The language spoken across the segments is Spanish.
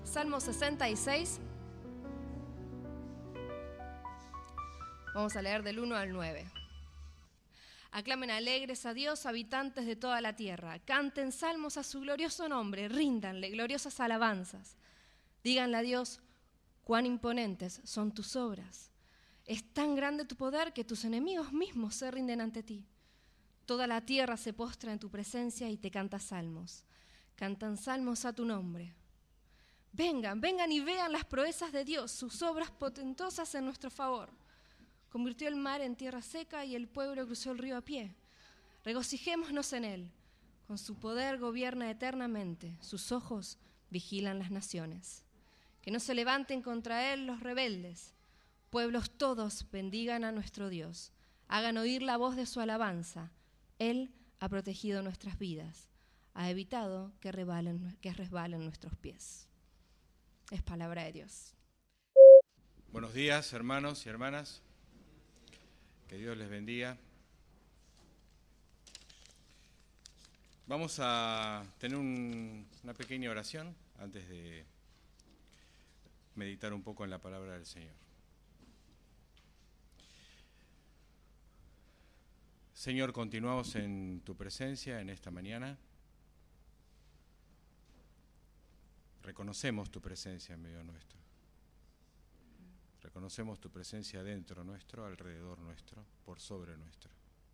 Salmo 66. Vamos a leer del 1 al 9. Aclamen alegres a Dios, habitantes de toda la tierra. Canten salmos a su glorioso nombre, ríndanle gloriosas alabanzas. Díganle a Dios, cuán imponentes son tus obras. Es tan grande tu poder que tus enemigos mismos se rinden ante ti. Toda la tierra se postra en tu presencia y te canta salmos. Cantan salmos a tu nombre. Vengan, vengan y vean las proezas de Dios, sus obras potentosas en nuestro favor. Convirtió el mar en tierra seca y el pueblo cruzó el río a pie. Regocijémonos en él. Con su poder gobierna eternamente. Sus ojos vigilan las naciones. Que no se levanten contra él los rebeldes. Pueblos todos bendigan a nuestro Dios. Hagan oír la voz de su alabanza. Él ha protegido nuestras vidas. Ha evitado que resbalen nuestros pies. Es palabra de Dios. Buenos días, hermanos y hermanas. Que Dios les bendiga. Vamos a tener una pequeña oración antes de meditar un poco en la palabra del Señor. Señor, continuamos en tu presencia en esta mañana. Reconocemos tu presencia en medio nuestro. Reconocemos tu presencia dentro nuestro, alrededor nuestro, por sobre nuestro.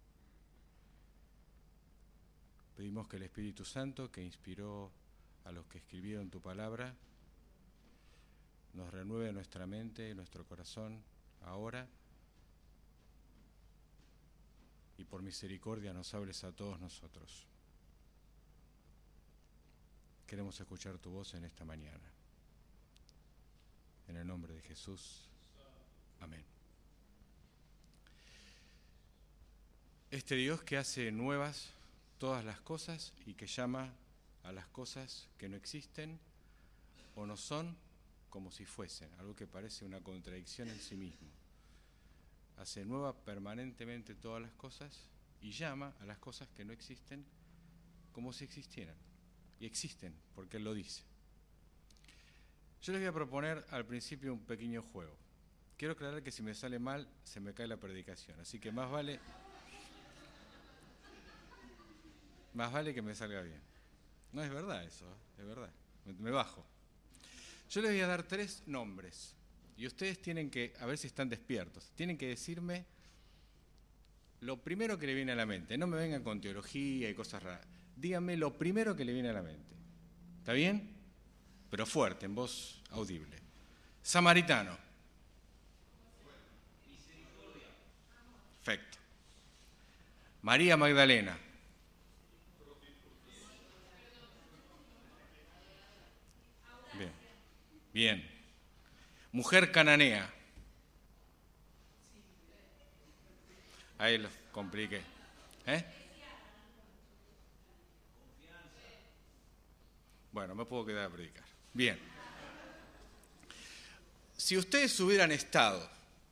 Pedimos que el Espíritu Santo, que inspiró a los que escribieron tu palabra, nos renueve nuestra mente y nuestro corazón ahora, y por misericordia nos hables a todos nosotros. Queremos escuchar tu voz en esta mañana. En el nombre de Jesús. Amén. Este Dios que hace nuevas todas las cosas y que llama a las cosas que no existen o no son como si fuesen, algo que parece una contradicción en sí mismo. Hace nueva permanentemente todas las cosas y llama a las cosas que no existen como si existieran. Y existen, porque Él lo dice. Yo les voy a proponer al principio un pequeño juego. Quiero aclarar que si me sale mal, se me cae la predicación. Así que más vale que me salga bien. No, es verdad eso, es verdad. Me bajo. Yo les voy a dar 3 nombres. Y ustedes tienen que, a ver si están despiertos, tienen que decirme lo primero que le viene a la mente. No me vengan con teología y cosas raras. Díganme lo primero que le viene a la mente. ¿Está bien? Pero fuerte, en voz audible. Samaritano. Perfecto. María Magdalena. Bien. Bien. Mujer cananea. Ahí lo compliqué. Bueno, me puedo quedar a predicar. Bien. Si ustedes hubieran estado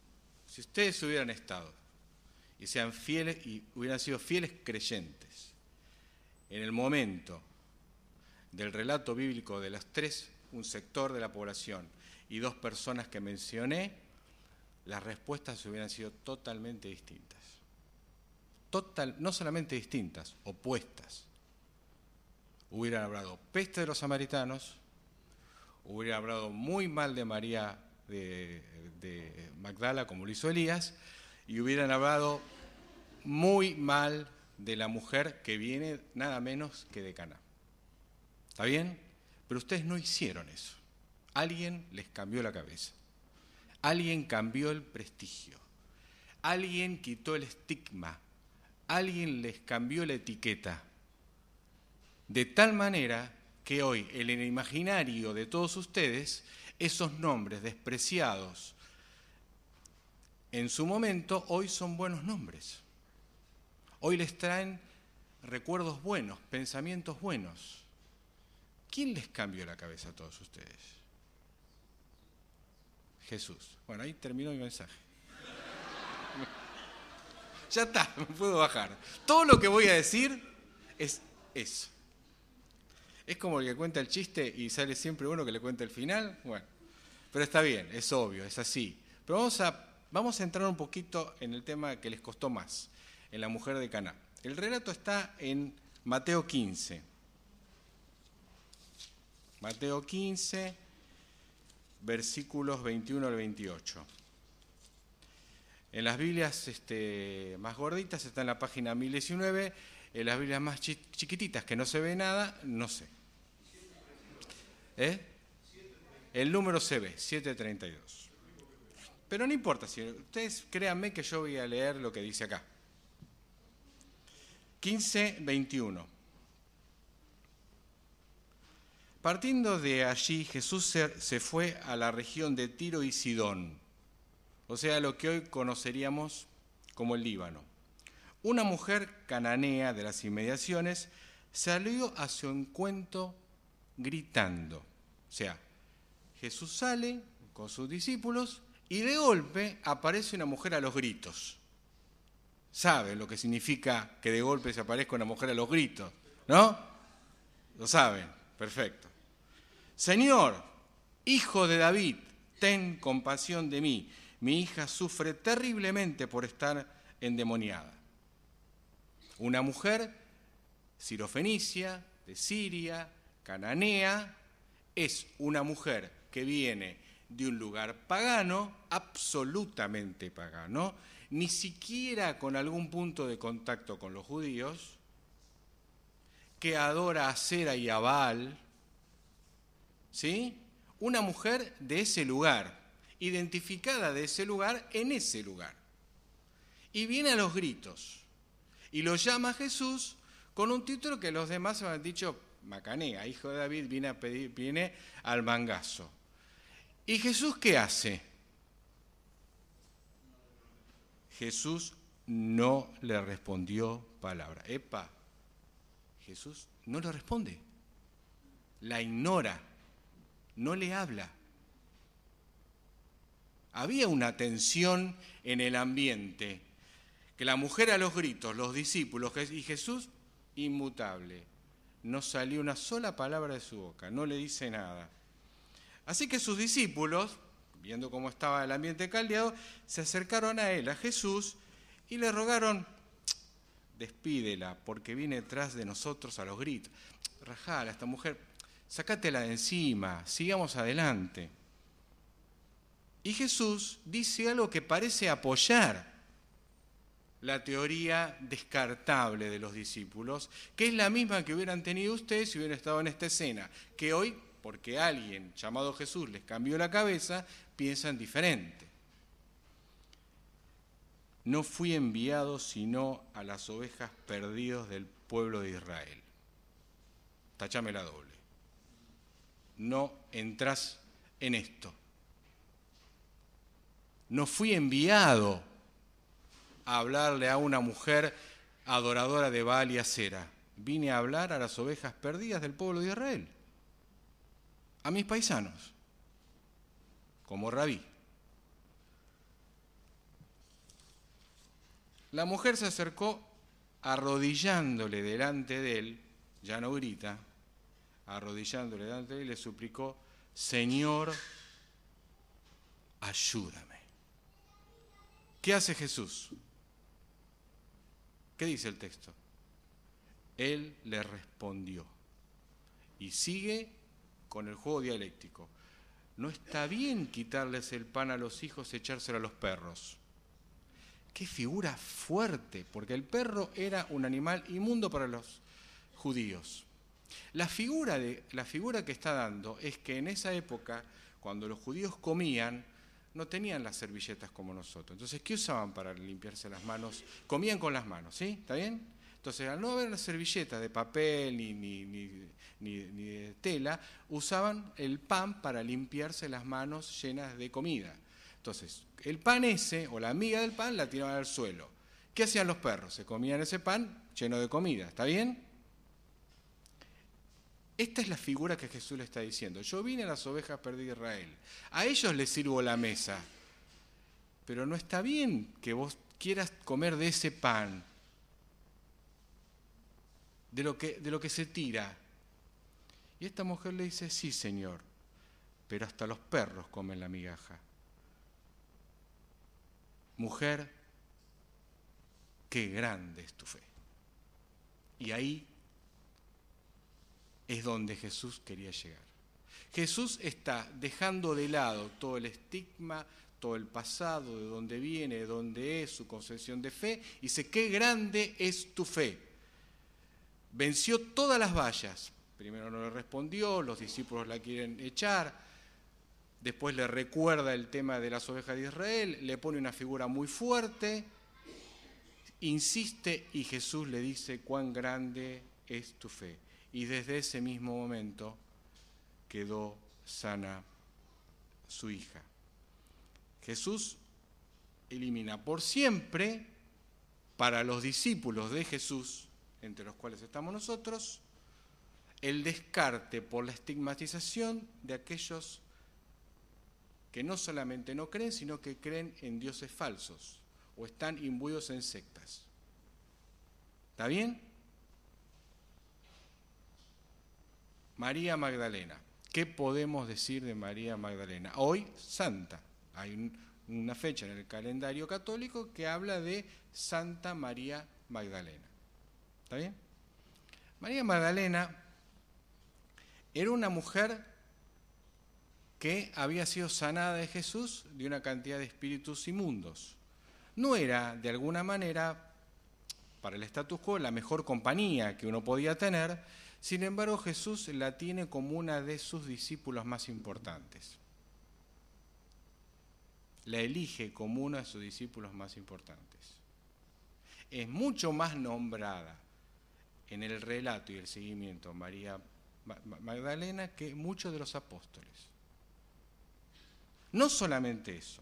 y sean fieles y hubieran sido fieles creyentes en el momento del relato bíblico de las 3, un sector de la población y 2 personas que mencioné, las respuestas hubieran sido totalmente distintas. No solamente distintas, opuestas. Hubieran hablado peste de los samaritanos, hubieran hablado muy mal de María de Magdala, como lo hizo Elías, y hubieran hablado muy mal de la mujer que viene nada menos que de Caná. ¿Está bien? Pero ustedes no hicieron eso. Alguien les cambió la cabeza. Alguien cambió el prestigio. Alguien quitó el estigma. Alguien les cambió la etiqueta. De tal manera que hoy, en el imaginario de todos ustedes, esos nombres despreciados en su momento, hoy son buenos nombres. Hoy les traen recuerdos buenos, pensamientos buenos. ¿Quién les cambió la cabeza a todos ustedes? Jesús. Bueno, ahí terminó mi mensaje. Ya está, me puedo bajar. Todo lo que voy a decir es eso. Es como el que cuenta el chiste y sale siempre uno que le cuenta el final. Bueno, pero está bien, es obvio, es así. Pero vamos a entrar un poquito en el tema que les costó más, en la mujer de Caná. El relato está en Mateo 15. Mateo 15, versículos 21 al 28. En las Biblias más gorditas está en la página 1019, en las Biblias más chiquititas que no se ve nada, no sé. El número se ve, 732. Pero no importa, si ustedes créanme que yo voy a leer lo que dice acá. 15, 21. Partiendo de allí, Jesús se fue a la región de Tiro y Sidón, o sea, lo que hoy conoceríamos como el Líbano. Una mujer cananea de las inmediaciones salió a su encuentro gritando. O sea, Jesús sale con sus discípulos y de golpe aparece una mujer a los gritos. ¿Saben lo que significa que de golpe se aparezca una mujer a los gritos? ¿No? Lo saben, perfecto. Señor, hijo de David, ten compasión de mí. Mi hija sufre terriblemente por estar endemoniada. Una mujer sirofenicia, de Siria, cananea, es una mujer que viene de un lugar pagano, absolutamente pagano, ni siquiera con algún punto de contacto con los judíos, que adora a Sera y a Baal, ¿sí? Una mujer de ese lugar, identificada de ese lugar en ese lugar. Y viene a los gritos, y lo llama Jesús con un título que los demás han dicho, macanea, hijo de David, viene al mangazo. ¿Y Jesús qué hace? Jesús no le respondió palabra. ¡Epa! Jesús no le responde. La ignora. No le habla. Había una tensión en el ambiente, que la mujer a los gritos, los discípulos y Jesús inmutable. No salió una sola palabra de su boca, no le dice nada. Así que sus discípulos, viendo cómo estaba el ambiente caldeado, se acercaron a él, a Jesús, y le rogaron, despídela, porque viene detrás de nosotros a los gritos. Rajala, esta mujer, sacátela de encima, sigamos adelante. Y Jesús dice algo que parece apoyar la teoría descartable de los discípulos, que es la misma que hubieran tenido ustedes si hubieran estado en esta escena, que hoy, porque alguien llamado Jesús les cambió la cabeza, piensan diferente. No fui enviado sino a las ovejas perdidas del pueblo de Israel. Tachame la doble. No entrás en esto. No fui enviado a hablarle a una mujer adoradora de Baal y Asera. Vine a hablar a las ovejas perdidas del pueblo de Israel. A mis paisanos, como rabí. La mujer se acercó arrodillándole delante de él, ya no grita, arrodillándole delante de él, le suplicó, Señor, ayúdame. ¿Qué hace Jesús? ¿Qué dice el texto? Él le respondió y sigue con el juego dialéctico. No está bien quitarles el pan a los hijos y echárselo a los perros. Qué figura fuerte, porque el perro era un animal inmundo para los judíos. La figura que está dando es que en esa época, cuando los judíos comían, no tenían las servilletas como nosotros. Entonces, ¿qué usaban para limpiarse las manos? Comían con las manos, ¿sí? ¿Está bien? Entonces, al no haber una servilleta de papel ni de tela, usaban el pan para limpiarse las manos llenas de comida. Entonces, el pan ese, o la miga del pan, la tiraban al suelo. ¿Qué hacían los perros? Se comían ese pan lleno de comida, ¿está bien? Esta es la figura que Jesús le está diciendo. Yo vine a las ovejas perdidas de Israel. A ellos les sirvo la mesa. Pero no está bien que vos quieras comer de ese pan, de lo que se tira. Y esta mujer le dice, sí, Señor, pero hasta los perros comen la migaja. Mujer, qué grande es tu fe. Y ahí es donde Jesús quería llegar. Jesús está dejando de lado todo el estigma, todo el pasado, de dónde viene, de dónde es, su concepción de fe, y dice, qué grande es tu fe. Venció todas las vallas. Primero no le respondió, los discípulos la quieren echar, después le recuerda el tema de las ovejas de Israel, le pone una figura muy fuerte, insiste y Jesús le dice, cuán grande es tu fe. Y desde ese mismo momento quedó sana su hija. Jesús elimina por siempre para los discípulos de Jesús, entre los cuales estamos nosotros, el descarte por la estigmatización de aquellos que no solamente no creen, sino que creen en dioses falsos o están imbuidos en sectas. ¿Está bien? María Magdalena. ¿Qué podemos decir de María Magdalena? Hoy, santa. Hay una fecha en el calendario católico que habla de Santa María Magdalena. ¿Está bien? María Magdalena era una mujer que había sido sanada de Jesús de una cantidad de espíritus inmundos. No era, de alguna manera, para el status quo, la mejor compañía que uno podía tener. Sin embargo, Jesús la tiene como una de sus discípulos más importantes. La elige como uno de sus discípulos más importantes. Es mucho más nombrada en el relato y el seguimiento María Magdalena que muchos de los apóstoles. No solamente eso.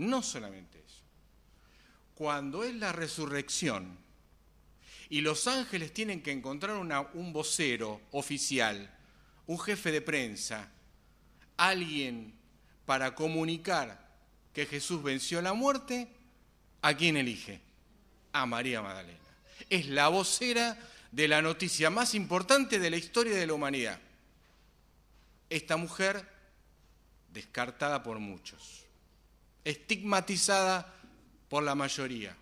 Cuando es la resurrección y los ángeles tienen que encontrar un vocero oficial, un jefe de prensa, alguien para comunicar que Jesús venció la muerte, ¿a quién elige? A María Magdalena. Es la vocera de la noticia más importante de la historia de la humanidad. Esta mujer, descartada por muchos, estigmatizada por la mayoría.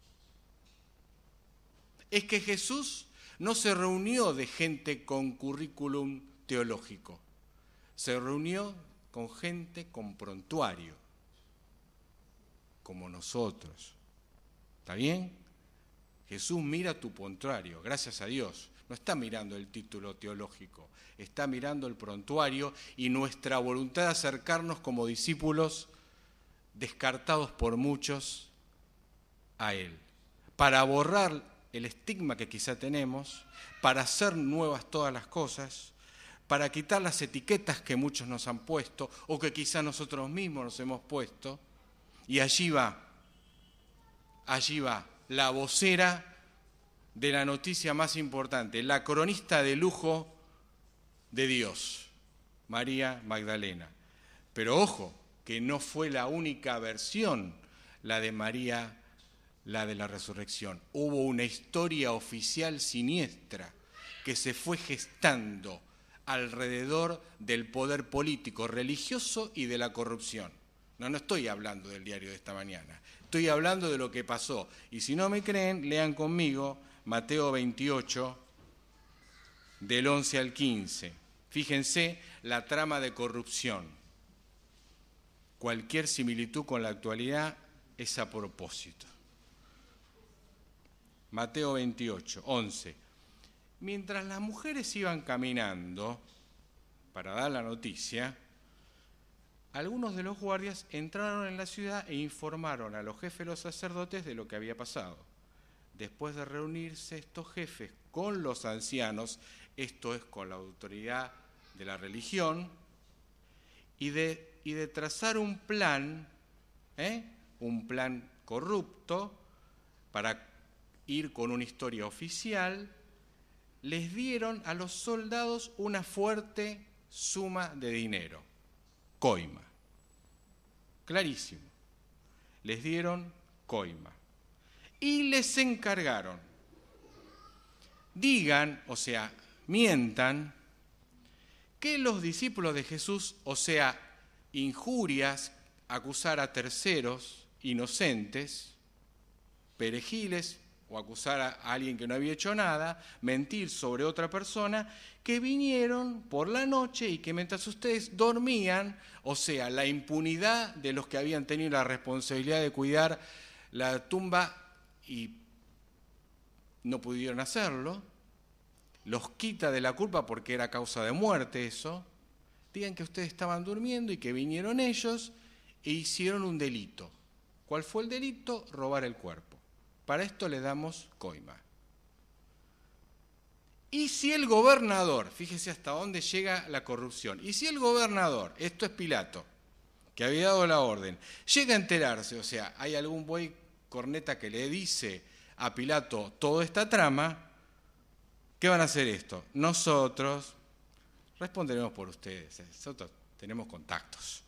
Es que Jesús no se reunió de gente con currículum teológico, se reunió con gente con prontuario, como nosotros. ¿Está bien? Jesús mira tu prontuario, gracias a Dios. No está mirando el título teológico, está mirando el prontuario y nuestra voluntad de acercarnos como discípulos descartados por muchos a Él, para borrar el estigma que quizá tenemos, para hacer nuevas todas las cosas, para quitar las etiquetas que muchos nos han puesto o que quizá nosotros mismos nos hemos puesto. Y allí va la vocera de la noticia más importante, la cronista de lujo de Dios, María Magdalena. Pero ojo, que no fue la única versión, la de María, la de la resurrección. Hubo una historia oficial siniestra que se fue gestando alrededor del poder político, religioso y de la corrupción. No estoy hablando del diario de esta mañana, estoy hablando de lo que pasó. Y si no me creen, lean conmigo Mateo 28, del 11 al 15. Fíjense la trama de corrupción. Cualquier similitud con la actualidad es a propósito. Mateo 28, 11. Mientras las mujeres iban caminando para dar la noticia, algunos de los guardias entraron en la ciudad e informaron a los jefes de los sacerdotes de lo que había pasado. Después de reunirse estos jefes con los ancianos, esto es con la autoridad de la religión, y de trazar un plan corrupto para ir con una historia oficial, les dieron a los soldados una fuerte suma de dinero, coima. Clarísimo. Les dieron coima. Y les encargaron, digan, o sea, mientan, que los discípulos de Jesús, o sea, injurias, acusar a terceros inocentes, perejiles, o acusar a alguien que no había hecho nada, mentir sobre otra persona, que vinieron por la noche y que mientras ustedes dormían, o sea, la impunidad de los que habían tenido la responsabilidad de cuidar la tumba y no pudieron hacerlo, los quita de la culpa porque era causa de muerte eso, digan que ustedes estaban durmiendo y que vinieron ellos e hicieron un delito. ¿Cuál fue el delito? Robar el cuerpo. Para esto le damos coima. Y si el gobernador, fíjese hasta dónde llega la corrupción, y si el gobernador, esto es Pilato, que había dado la orden, llega a enterarse, o sea, hay algún buey corneta que le dice a Pilato toda esta trama, ¿qué van a hacer esto? Nosotros responderemos por ustedes, nosotros tenemos contactos.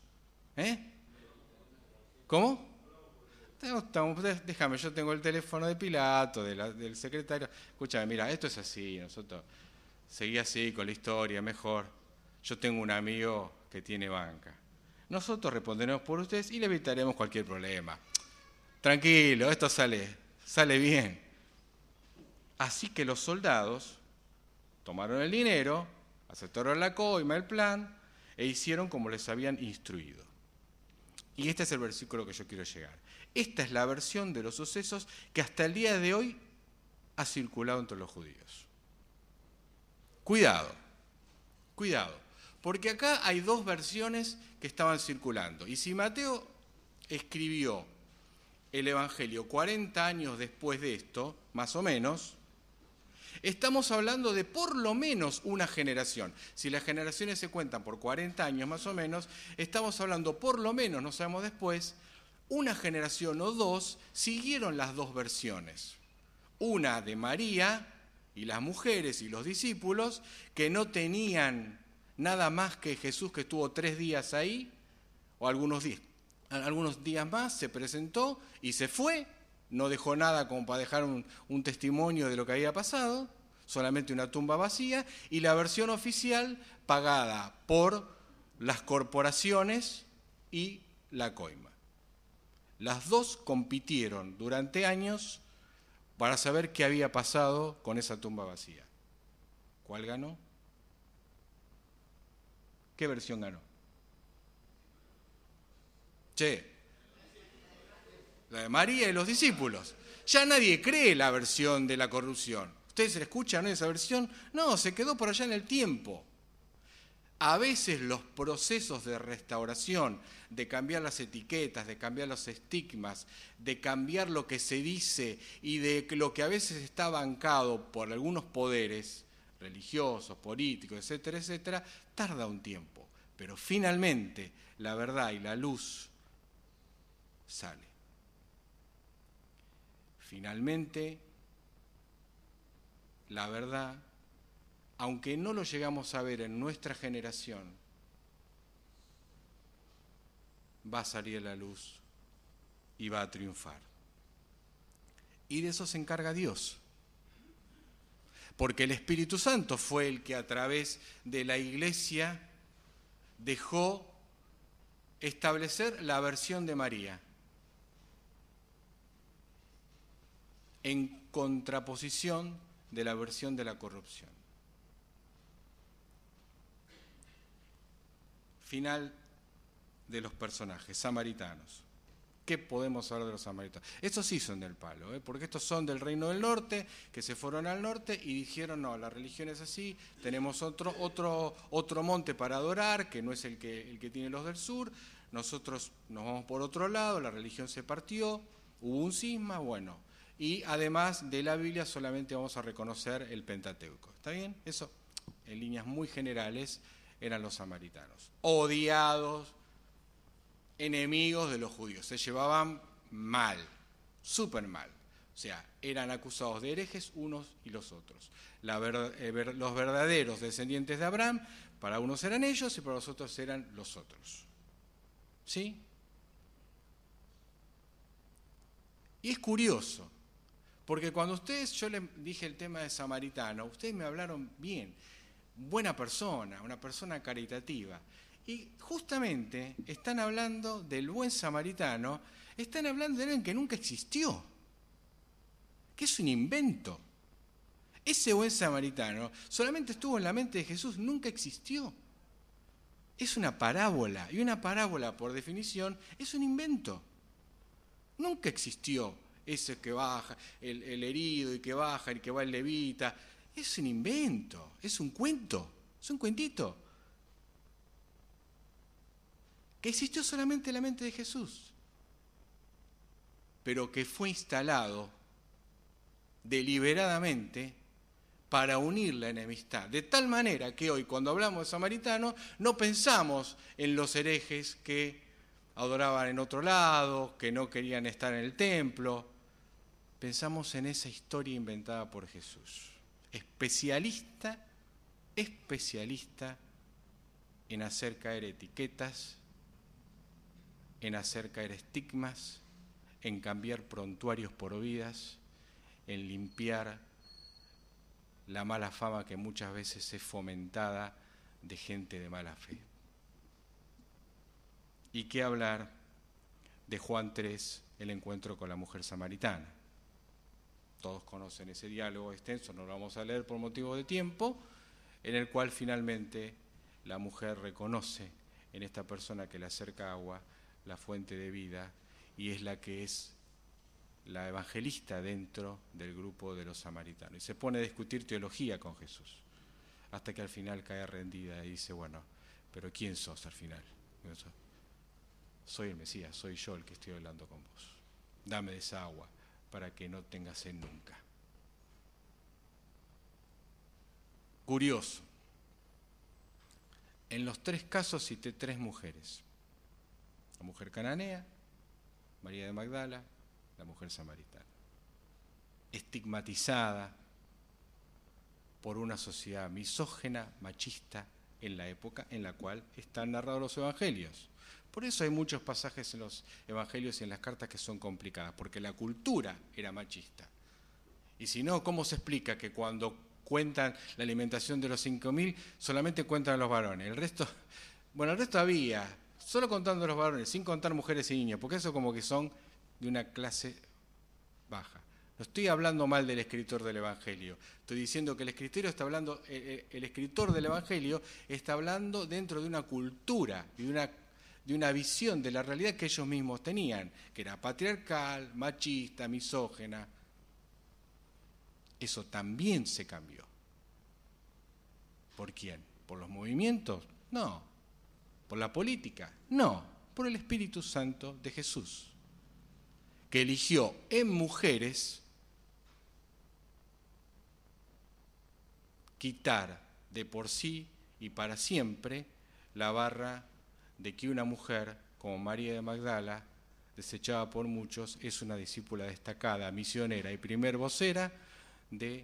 ¿Cómo? Déjame, yo tengo el teléfono de Pilato, del secretario. Escúchame, mira, esto es así, nosotros seguí así con la historia, mejor. Yo tengo un amigo que tiene banca. Nosotros responderemos por ustedes y le evitaremos cualquier problema. Tranquilo, esto sale bien. Así que los soldados tomaron el dinero, aceptaron la coima, el plan, e hicieron como les habían instruido. Y este es el versículo que yo quiero llegar. Esta es la versión de los sucesos que hasta el día de hoy ha circulado entre los judíos. Cuidado, porque acá hay dos versiones que estaban circulando. Y si Mateo escribió el Evangelio 40 años después de esto, más o menos, estamos hablando de por lo menos una generación. Si las generaciones se cuentan por 40 años más o menos, estamos hablando por lo menos, no sabemos después, una generación o dos siguieron las dos versiones. Una de María y las mujeres y los discípulos que no tenían nada más que Jesús que estuvo 3 días ahí, o algunos días más, se presentó y se fue. No dejó nada como para dejar un testimonio de lo que había pasado, solamente una tumba vacía, y la versión oficial pagada por las corporaciones y la coima. Las dos compitieron durante años para saber qué había pasado con esa tumba vacía. ¿Cuál ganó? ¿Qué versión ganó? La de María y los discípulos. Ya nadie cree la versión de la corrupción. ¿Ustedes escuchan esa versión? No, se quedó por allá en el tiempo. A veces los procesos de restauración, de cambiar las etiquetas, de cambiar los estigmas, de cambiar lo que se dice y de lo que a veces está bancado por algunos poderes religiosos, políticos, etcétera, etcétera, tarda un tiempo. Pero finalmente la verdad y la luz sale. Finalmente, la verdad, aunque no lo llegamos a ver en nuestra generación, va a salir a la luz y va a triunfar. Y de eso se encarga Dios. Porque el Espíritu Santo fue el que a través de la Iglesia dejó establecer la versión de María, en contraposición de la versión de la corrupción. Final de los personajes, samaritanos. ¿Qué podemos hablar de los samaritanos? Estos sí son del palo, porque estos son del reino del norte, que se fueron al norte y dijeron, no, la religión es así, tenemos otro monte para adorar, que no es el que tiene los del sur, nosotros nos vamos por otro lado, la religión se partió, hubo un cisma, bueno, y además de la Biblia solamente vamos a reconocer el Pentateuco. ¿Está bien? Eso, en líneas muy generales, eran los samaritanos. Odiados, enemigos de los judíos. Se llevaban mal, súper mal. O sea, eran acusados de herejes unos y los otros. Los verdaderos descendientes de Abraham, para unos eran ellos y para los otros eran los otros. ¿Sí? Y es curioso, porque cuando yo les dije el tema de samaritano, ustedes me hablaron bien. buena persona, una persona caritativa. Y justamente están hablando del buen samaritano, están hablando de alguien que nunca existió, que es un invento. Ese buen samaritano solamente estuvo en la mente de Jesús, nunca existió. Es una parábola, y una parábola, por definición, es un invento. Nunca existió ese que baja, el herido y que baja, el que va el levita. Es un invento, es un cuento, es un cuentito. Que existió solamente en la mente de Jesús, pero que fue instalado deliberadamente para unir la enemistad. De tal manera que hoy, cuando hablamos de samaritanos, no pensamos en los herejes que adoraban en otro lado, que no querían estar en el templo. Pensamos en esa historia inventada por Jesús. Especialista en hacer caer etiquetas, en hacer caer estigmas, en cambiar prontuarios por vidas, en limpiar la mala fama que muchas veces es fomentada de gente de mala fe. ¿Y qué hablar de Juan 3, el encuentro con la mujer samaritana? Todos conocen ese diálogo extenso, no lo vamos a leer por motivo de tiempo, en el cual finalmente la mujer reconoce en esta persona que le acerca agua la fuente de vida, y es la que es la evangelista dentro del grupo de los samaritanos. Y se pone a discutir teología con Jesús, hasta que al final cae rendida y dice, bueno, pero ¿quién sos al final? Soy el Mesías, soy yo el que estoy hablando con vos. Dame de esa agua para que no tengas sed nunca. Curioso. En los tres casos cité tres mujeres. La mujer cananea, María de Magdala, la mujer samaritana. Estigmatizada por una sociedad misógena, machista, en la época en la cual están narrados los evangelios. Por eso hay muchos pasajes en los evangelios y en las cartas que son complicadas, porque la cultura era machista. Y si no, ¿cómo se explica que cuando cuentan la alimentación de los 5.000 solamente cuentan a los varones? El resto había, solo contando a los varones, sin contar mujeres y niños, porque eso como que son de una clase baja. No estoy hablando mal del escritor del Evangelio, estoy diciendo que el escritor del Evangelio está hablando dentro de una cultura y de una visión de la realidad que ellos mismos tenían, que era patriarcal, machista, misógena. Eso también se cambió. ¿Por quién? ¿Por los movimientos? No. ¿Por la política? No. Por el Espíritu Santo de Jesús, que eligió en mujeres quitar de por sí y para siempre la barra de que una mujer como María de Magdala, desechada por muchos, es una discípula destacada, misionera y primer vocera de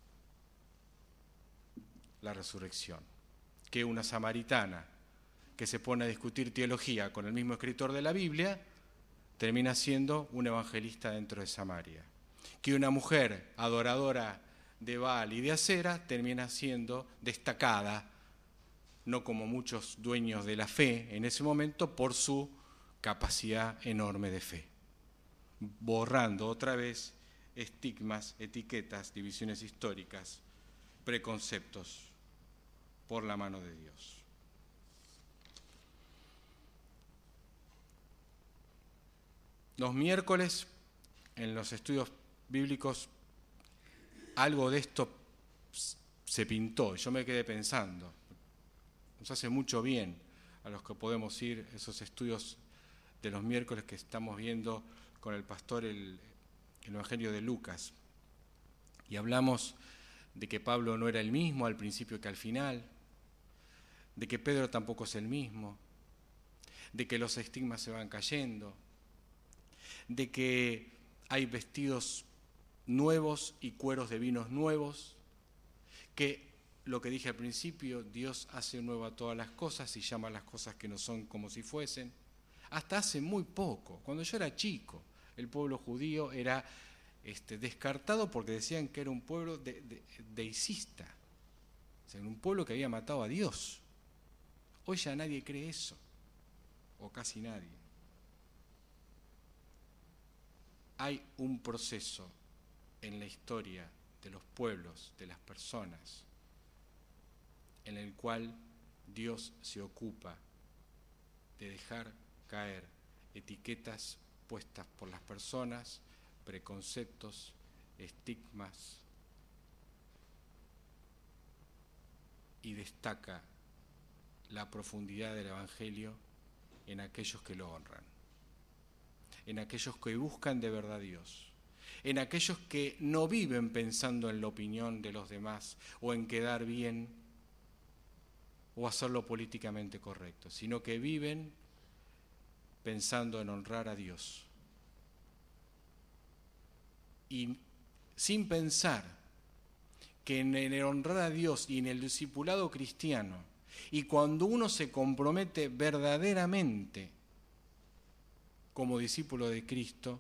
la resurrección. Que una samaritana que se pone a discutir teología con el mismo escritor de la Biblia termina siendo un evangelista dentro de Samaria. Que una mujer adoradora de Baal y de Acera termina siendo destacada, no como muchos dueños de la fe en ese momento, por su capacidad enorme de fe. Borrando otra vez estigmas, etiquetas, divisiones históricas, preconceptos, por la mano de Dios. Los miércoles, en los estudios bíblicos, algo de esto se pintó. Yo me quedé pensando. Nos hace mucho bien a los que podemos ir a esos estudios de los miércoles que estamos viendo con el pastor el Evangelio de Lucas. Y hablamos de que Pablo no era el mismo al principio que al final, de que Pedro tampoco es el mismo, de que los estigmas se van cayendo, de que hay vestidos nuevos y cueros de vinos nuevos, que lo que dije al principio, Dios hace nueva todas las cosas y llama a las cosas que no son como si fuesen. Hasta hace muy poco, cuando yo era chico, el pueblo judío era descartado porque decían que era un pueblo deicista. O sea, en un pueblo que había matado a Dios. Hoy ya nadie cree eso, o casi nadie. Hay un proceso en la historia de los pueblos, de las personas, en el cual Dios se ocupa de dejar caer etiquetas puestas por las personas, preconceptos, estigmas, y destaca la profundidad del Evangelio en aquellos que lo honran, en aquellos que buscan de verdad a Dios, en aquellos que no viven pensando en la opinión de los demás o en quedar bien o hacerlo políticamente correcto, sino que viven pensando en honrar a Dios. Y sin pensar que en el honrar a Dios y en el discipulado cristiano, y cuando uno se compromete verdaderamente como discípulo de Cristo,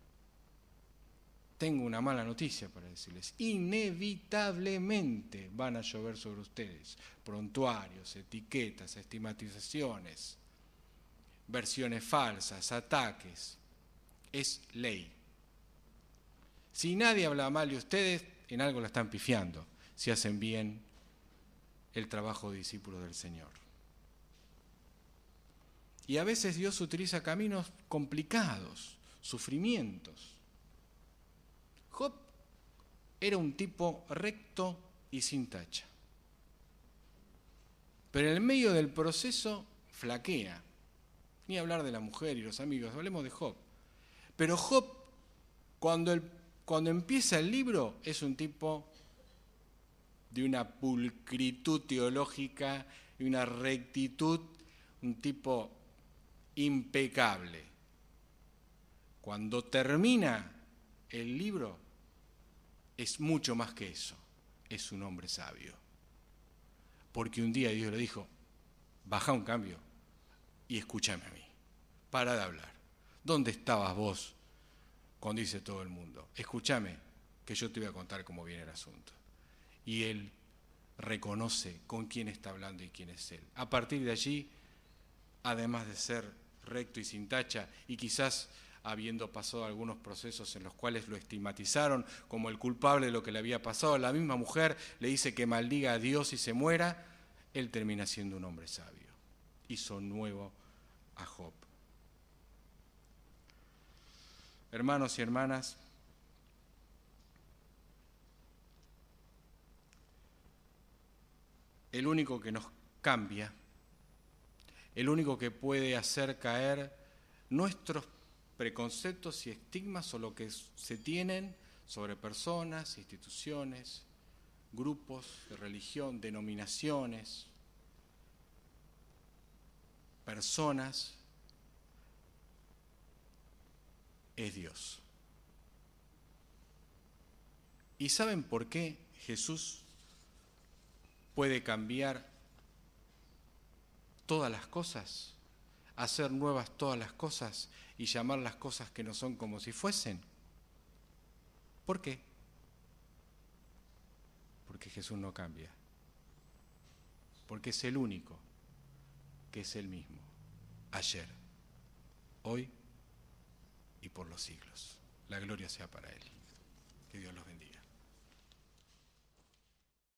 tengo una mala noticia para decirles: inevitablemente van a llover sobre ustedes prontuarios, etiquetas, estigmatizaciones, versiones falsas, ataques. Es ley. Si nadie habla mal de ustedes, en algo la están pifiando, si hacen bien el trabajo de discípulos del Señor. Y a veces Dios utiliza caminos complicados, sufrimientos. Job era un tipo recto y sin tacha. Pero en el medio del proceso flaquea. Ni hablar de la mujer y los amigos, hablemos de Job. Pero Job, cuando empieza el libro, es un tipo de una pulcritud teológica y una rectitud, un tipo impecable. Cuando termina el libro, es mucho más que eso, es un hombre sabio. Porque un día Dios le dijo: baja un cambio y escúchame a mí, para de hablar. ¿Dónde estabas vos cuando dice todo el mundo? Escúchame, que yo te voy a contar cómo viene el asunto. Y él reconoce con quién está hablando y quién es él. A partir de allí, además de ser recto y sin tacha, y quizás habiendo pasado algunos procesos en los cuales lo estigmatizaron como el culpable de lo que le había pasado, la misma mujer le dice que maldiga a Dios y se muera, él termina siendo un hombre sabio. Hizo nuevo a Job. Hermanos y hermanas, el único que nos cambia, el único que puede hacer caer nuestros preconceptos y estigmas o lo que se tienen sobre personas, instituciones, grupos de religión, denominaciones, personas, es Dios. ¿Y saben por qué Jesús puede cambiar todas las cosas, hacer nuevas todas las cosas y llamar las cosas que no son como si fuesen? ¿Por qué? Porque Jesús no cambia. Porque es el único que es el mismo, ayer, hoy y por los siglos. La gloria sea para Él. Que Dios los bendiga.